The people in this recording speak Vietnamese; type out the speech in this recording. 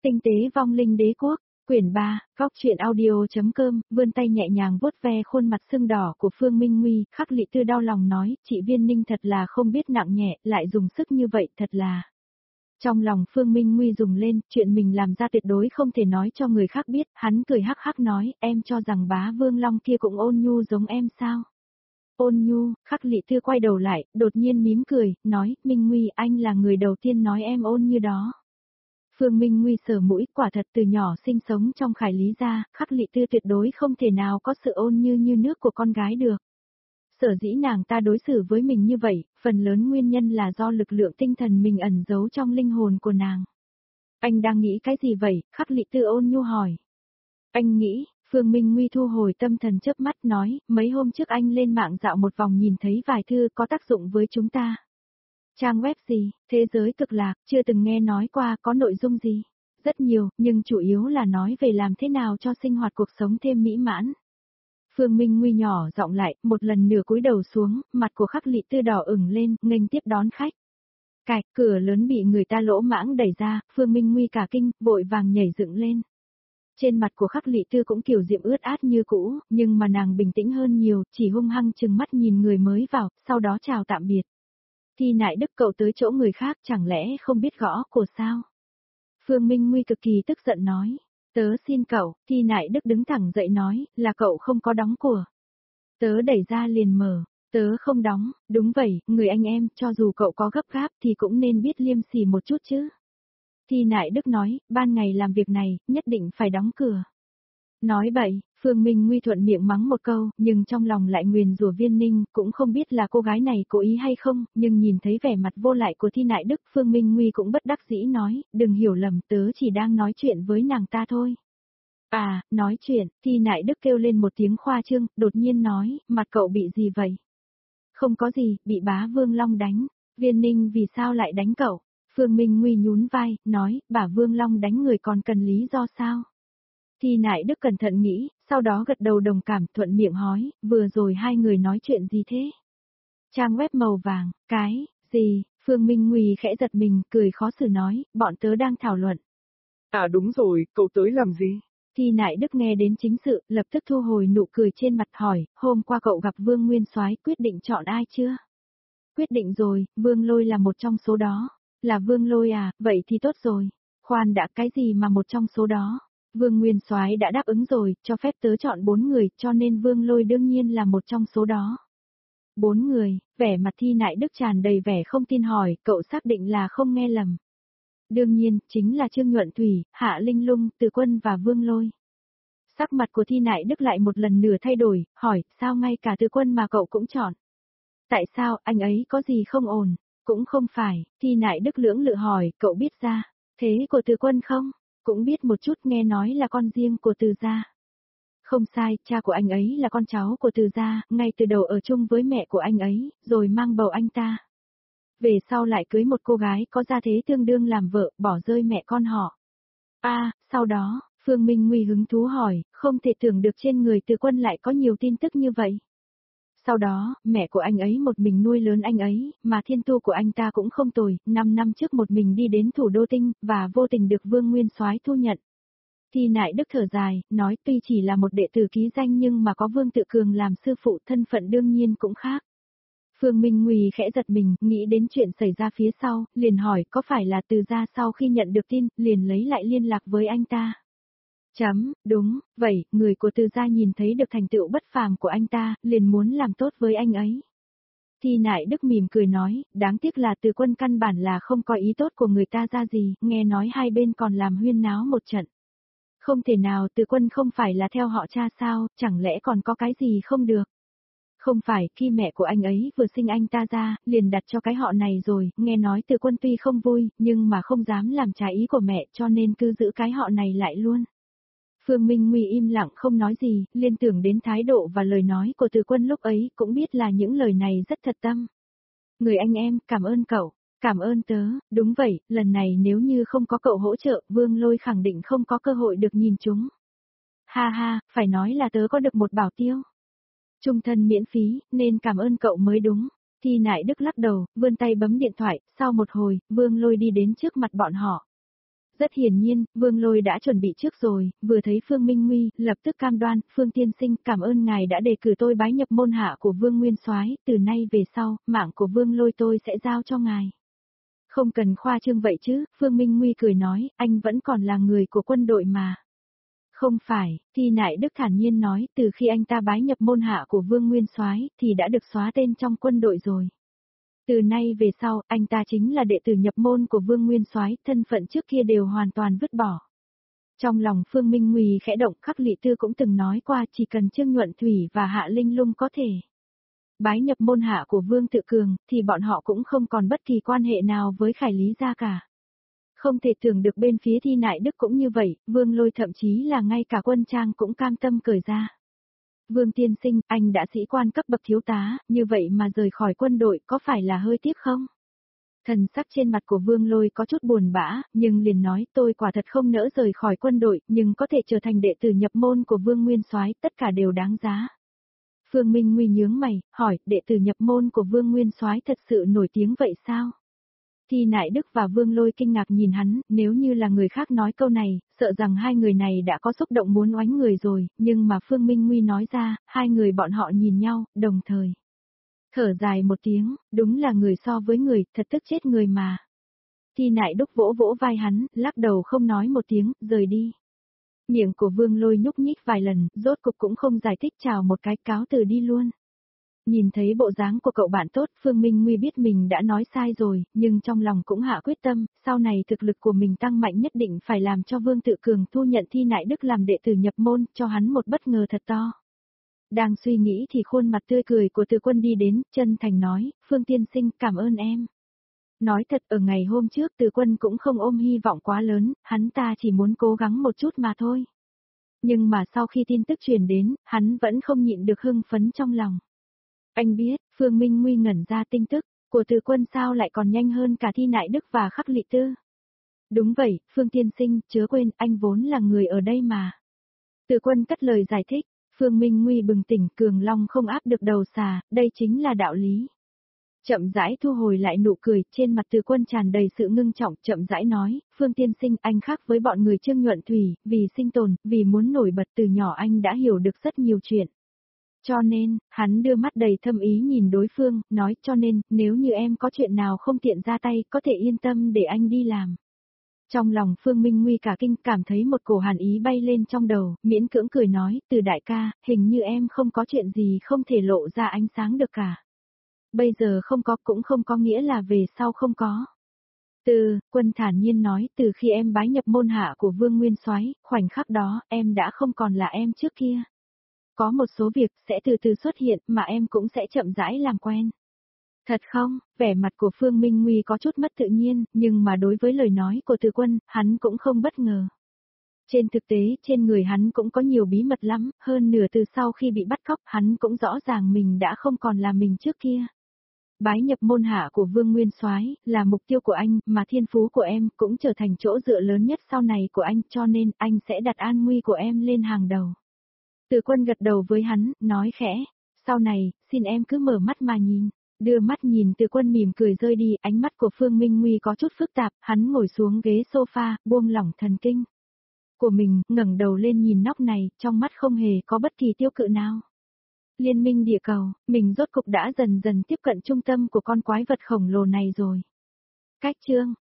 Tinh tế vong linh đế quốc, quyển 3, góc truyện audio.com, vươn tay nhẹ nhàng vuốt ve khuôn mặt sưng đỏ của Phương Minh Nguy, Khắc Lị Tư đau lòng nói, chị Viên Ninh thật là không biết nặng nhẹ, lại dùng sức như vậy, thật là. Trong lòng Phương Minh Nguy rùng lên, chuyện mình làm ra tuyệt đối không thể nói cho người khác biết, hắn cười hắc hắc nói, em cho rằng bá Vương Long kia cũng ôn nhu giống em sao? Ôn nhu, Khắc Lị Tư quay đầu lại, đột nhiên mím cười, nói, Minh Nguy anh là người đầu tiên nói em ôn như đó. Phương Minh Nguy sờ mũi, quả thật từ nhỏ sinh sống trong Khải Lý gia, Khắc Lị Tư tuyệt đối không thể nào có sự ôn như nước của con gái được. Sở dĩ nàng ta đối xử với mình như vậy, phần lớn nguyên nhân là do lực lượng tinh thần mình ẩn giấu trong linh hồn của nàng. Anh đang nghĩ cái gì vậy? Khắc Lị Tư ôn nhu hỏi. Anh nghĩ, Phương Minh Nguy thu hồi tâm thần chớp mắt nói, mấy hôm trước anh lên mạng dạo một vòng nhìn thấy vài thư có tác dụng với chúng ta. Trang web gì, thế giới cực lạc, chưa từng nghe nói qua, có nội dung gì? Rất nhiều, nhưng chủ yếu là nói về làm thế nào cho sinh hoạt cuộc sống thêm mỹ mãn. Phương Minh Nguy nhỏ giọng lại, một lần nửa cúi đầu xuống, mặt của Khắc Lị Tư đỏ ửng lên, nghênh tiếp đón khách. Cạch, cửa lớn bị người ta lỗ mãng đẩy ra, Phương Minh Nguy cả kinh, vội vàng nhảy dựng lên. Trên mặt của Khắc Lị Tư cũng kiểu diệm ướt át như cũ, nhưng mà nàng bình tĩnh hơn nhiều, chỉ hung hăng chừng mắt nhìn người mới vào, sau đó chào tạm biệt. Thi Nại Đức cậu tới chỗ người khác chẳng lẽ không biết gõ của sao? Phương Minh Nguy cực kỳ tức giận nói. Tớ xin cậu, Thi Nại Đức đứng thẳng dậy nói, là cậu không có đóng của. Tớ đẩy ra liền mở, tớ không đóng, đúng vậy, người anh em, cho dù cậu có gấp gáp thì cũng nên biết liêm sỉ một chút chứ. Thi Nại Đức nói, ban ngày làm việc này, nhất định phải đóng cửa. Nói bậy, Phương Minh Nguy thuận miệng mắng một câu, nhưng trong lòng lại nguyền rủa Viên Ninh, cũng không biết là cô gái này cố ý hay không, nhưng nhìn thấy vẻ mặt vô lại của Thi Nại Đức, Phương Minh Nguy cũng bất đắc dĩ nói, đừng hiểu lầm, tớ chỉ đang nói chuyện với nàng ta thôi. À, nói chuyện, Thi Nại Đức kêu lên một tiếng khoa trương, đột nhiên nói, mặt cậu bị gì vậy? Không có gì, bị bá Vương Long đánh. Viên Ninh vì sao lại đánh cậu? Phương Minh Nguy nhún vai, nói, bả Vương Long đánh người còn cần lý do sao? Thi Nại Đức cẩn thận nghĩ, sau đó gật đầu đồng cảm thuận miệng hỏi, vừa rồi hai người nói chuyện gì thế? Trang web màu vàng, cái, gì? Phương Minh Nguy khẽ giật mình, cười khó xử nói, bọn tớ đang thảo luận. À đúng rồi, cậu tới làm gì? Thi Nại Đức nghe đến chính sự, lập tức thu hồi nụ cười trên mặt hỏi, hôm qua cậu gặp Vương Nguyên Soái quyết định chọn ai chưa? Quyết định rồi, Vương Lôi là một trong số đó. Là Vương Lôi à, vậy thì tốt rồi. Khoan đã, cái gì mà một trong số đó? Vương Nguyên Soái đã đáp ứng rồi, cho phép tớ chọn 4 người, cho nên Vương Lôi đương nhiên là một trong số đó. 4 người, vẻ mặt Thi Nại Đức tràn đầy vẻ không tin hỏi, cậu xác định là không nghe lầm. Đương nhiên, chính là Trương Nhuận Thủy, Hạ Linh Lung, Từ Quân và Vương Lôi. Sắc mặt của Thi Nại Đức lại một lần nữa thay đổi, hỏi, sao ngay cả Từ Quân mà cậu cũng chọn? Tại sao, anh ấy có gì không ổn? Cũng không phải, Thi Nại Đức lưỡng lự hỏi, cậu biết ra, thế của Từ Quân không? Cũng biết một chút, nghe nói là con riêng của Từ gia. Không sai, cha của anh ấy là con cháu của Từ gia, ngay từ đầu ở chung với mẹ của anh ấy, rồi mang bầu anh ta. Về sau lại cưới một cô gái có gia thế tương đương làm vợ, bỏ rơi mẹ con họ. À, sau đó, Phương Minh Nguy hứng thú hỏi, không thể tưởng được trên người Từ Quân lại có nhiều tin tức như vậy. Sau đó, mẹ của anh ấy một mình nuôi lớn anh ấy, mà thiên tu của anh ta cũng không tồi, 5 năm trước một mình đi đến thủ đô tinh, và vô tình được Vương Nguyên Soái thu nhận. Thi Nại Đức thở dài, nói tuy chỉ là một đệ tử ký danh nhưng mà có Vương Tự Cường làm sư phụ, thân phận đương nhiên cũng khác. Phương Minh Nguy khẽ giật mình, nghĩ đến chuyện xảy ra phía sau, liền hỏi có phải là Từ gia sau khi nhận được tin, liền lấy lại liên lạc với anh ta. Đúng, vậy, người của Từ gia nhìn thấy được thành tựu bất phàm của anh ta, liền muốn làm tốt với anh ấy. Thi Nại Đức mỉm cười nói, đáng tiếc là Từ Quân căn bản là không có ý tốt của người ta ra gì, nghe nói hai bên còn làm huyên náo một trận. Không thể nào, Từ Quân không phải là theo họ cha sao, chẳng lẽ còn có cái gì không được? Không phải, khi mẹ của anh ấy vừa sinh anh ta ra, liền đặt cho cái họ này rồi, nghe nói Từ Quân tuy không vui, nhưng mà không dám làm trái ý của mẹ cho nên cứ giữ cái họ này lại luôn. Phương Minh Nguy im lặng không nói gì, liên tưởng đến thái độ và lời nói của Từ Quân lúc ấy, cũng biết là những lời này rất thật tâm. Người anh em, cảm ơn cậu, cảm ơn tớ, đúng vậy, lần này nếu như không có cậu hỗ trợ, Vương Lôi khẳng định không có cơ hội được nhìn chúng. Ha ha, phải nói là tớ có được một bảo tiêu. Trung thân miễn phí, nên cảm ơn cậu mới đúng. Thi Nại Đức lắc đầu, vươn tay bấm điện thoại, sau một hồi, Vương Lôi đi đến trước mặt bọn họ. Rất hiển nhiên, Vương Lôi đã chuẩn bị trước rồi, vừa thấy Phương Minh Nguy, lập tức cam đoan, Phương tiên sinh cảm ơn ngài đã đề cử tôi bái nhập môn hạ của Vương Nguyên Soái, từ nay về sau, mạng của Vương Lôi tôi sẽ giao cho ngài. Không cần khoa trương vậy chứ, Phương Minh Nguy cười nói, anh vẫn còn là người của quân đội mà. Không phải, Thi Nại Đức thản nhiên nói, từ khi anh ta bái nhập môn hạ của Vương Nguyên Soái thì đã được xóa tên trong quân đội rồi. Từ nay về sau, anh ta chính là đệ tử nhập môn của Vương Nguyên Soái, thân phận trước kia đều hoàn toàn vứt bỏ. Trong lòng Phương Minh Nguy khẽ động, Khắc Lị Tư cũng từng nói qua chỉ cần Trương Nhuận Thủy và Hạ Linh Lung có thể bái nhập môn hạ của Vương Tự Cường, thì bọn họ cũng không còn bất kỳ quan hệ nào với Khải Lý gia cả. Không thể tưởng được bên phía Thi Nại Đức cũng như vậy, Vương Lôi thậm chí là ngay cả quân trang cũng cam tâm cởi ra. Vương tiên sinh, anh đã sĩ quan cấp bậc thiếu tá, như vậy mà rời khỏi quân đội có phải là hơi tiếc không? Thần sắc trên mặt của Vương Lôi có chút buồn bã, nhưng liền nói tôi quả thật không nỡ rời khỏi quân đội, nhưng có thể trở thành đệ tử nhập môn của Vương Nguyên Soái, tất cả đều đáng giá. Phương Minh Nguy nhướng mày, hỏi, đệ tử nhập môn của Vương Nguyên Soái thật sự nổi tiếng vậy sao? Thi Nại Đức và Vương Lôi kinh ngạc nhìn hắn, nếu như là người khác nói câu này, sợ rằng hai người này đã có xúc động muốn oánh người rồi, nhưng mà Phương Minh Nguy nói ra, hai người bọn họ nhìn nhau, đồng thời thở dài một tiếng, đúng là người so với người, thật tức chết người mà. Thi Nại Đức vỗ vỗ vai hắn, lắc đầu không nói một tiếng, rời đi. Miệng của Vương Lôi nhúc nhích vài lần, rốt cục cũng không giải thích, chào một cái cáo từ đi luôn. Nhìn thấy bộ dáng của cậu bạn tốt, Phương Minh Nguy biết mình đã nói sai rồi, nhưng trong lòng cũng hạ quyết tâm, sau này thực lực của mình tăng mạnh nhất định phải làm cho Vương Tự Cường thu nhận Thi Nại Đức làm đệ tử nhập môn, cho hắn một bất ngờ thật to. Đang suy nghĩ thì khuôn mặt tươi cười của Từ Quân đi đến, chân thành nói, Phương tiên sinh cảm ơn em. Nói thật ở ngày hôm trước Từ Quân cũng không ôm hy vọng quá lớn, hắn ta chỉ muốn cố gắng một chút mà thôi. Nhưng mà sau khi tin tức truyền đến, hắn vẫn không nhịn được hưng phấn trong lòng. Anh biết, Phương Minh Nguy ngẩn ra, tin tức của Từ Quân sao lại còn nhanh hơn cả Thi Nại Đức và Khắc Lị Tư. Đúng vậy, Phương tiên sinh, chớ quên, anh vốn là người ở đây mà. Từ Quân cất lời giải thích, Phương Minh Nguy bừng tỉnh, Cường Long không áp được đầu xà, đây chính là đạo lý. Chậm rãi thu hồi lại nụ cười, trên mặt Từ Quân tràn đầy sự ngưng trọng, chậm rãi nói, Phương tiên sinh, anh khác với bọn người Trương Nhuận Thủy, vì sinh tồn, vì muốn nổi bật từ nhỏ anh đã hiểu được rất nhiều chuyện. Cho nên, hắn đưa mắt đầy thâm ý nhìn đối phương, nói cho nên, nếu như em có chuyện nào không tiện ra tay, có thể yên tâm để anh đi làm. Trong lòng Phương Minh Nguy cả kinh, cảm thấy một cổ hàn ý bay lên trong đầu, miễn cưỡng cười nói, Từ đại ca, hình như em không có chuyện gì không thể lộ ra ánh sáng được cả. Bây giờ không có cũng không có nghĩa là về sau không có. Từ Quân thản nhiên nói, từ khi em bái nhập môn hạ của Vương Nguyên Soái, khoảnh khắc đó, em đã không còn là em trước kia. Có một số việc sẽ từ từ xuất hiện mà em cũng sẽ chậm rãi làm quen. Thật không? Vẻ mặt của Phương Minh Nguy có chút mất tự nhiên, nhưng mà đối với lời nói của Từ Quân, hắn cũng không bất ngờ. Trên thực tế, trên người hắn cũng có nhiều bí mật lắm, hơn nửa từ sau khi bị bắt cóc, hắn cũng rõ ràng mình đã không còn là mình trước kia. Bái nhập môn hạ của Vương Nguyên Soái là mục tiêu của anh, mà thiên phú của em cũng trở thành chỗ dựa lớn nhất sau này của anh, cho nên anh sẽ đặt an nguy của em lên hàng đầu. Từ Quân gật đầu với hắn, nói khẽ, sau này, xin em cứ mở mắt mà nhìn. Đưa mắt nhìn Từ Quân mỉm cười rơi đi, ánh mắt của Phương Minh Nguy có chút phức tạp, hắn ngồi xuống ghế sofa, buông lỏng thần kinh của mình, ngẩng đầu lên nhìn nóc này, trong mắt không hề có bất kỳ tiêu cự nào. Liên minh địa cầu, mình rốt cục đã dần dần tiếp cận trung tâm của con quái vật khổng lồ này rồi. Cách chương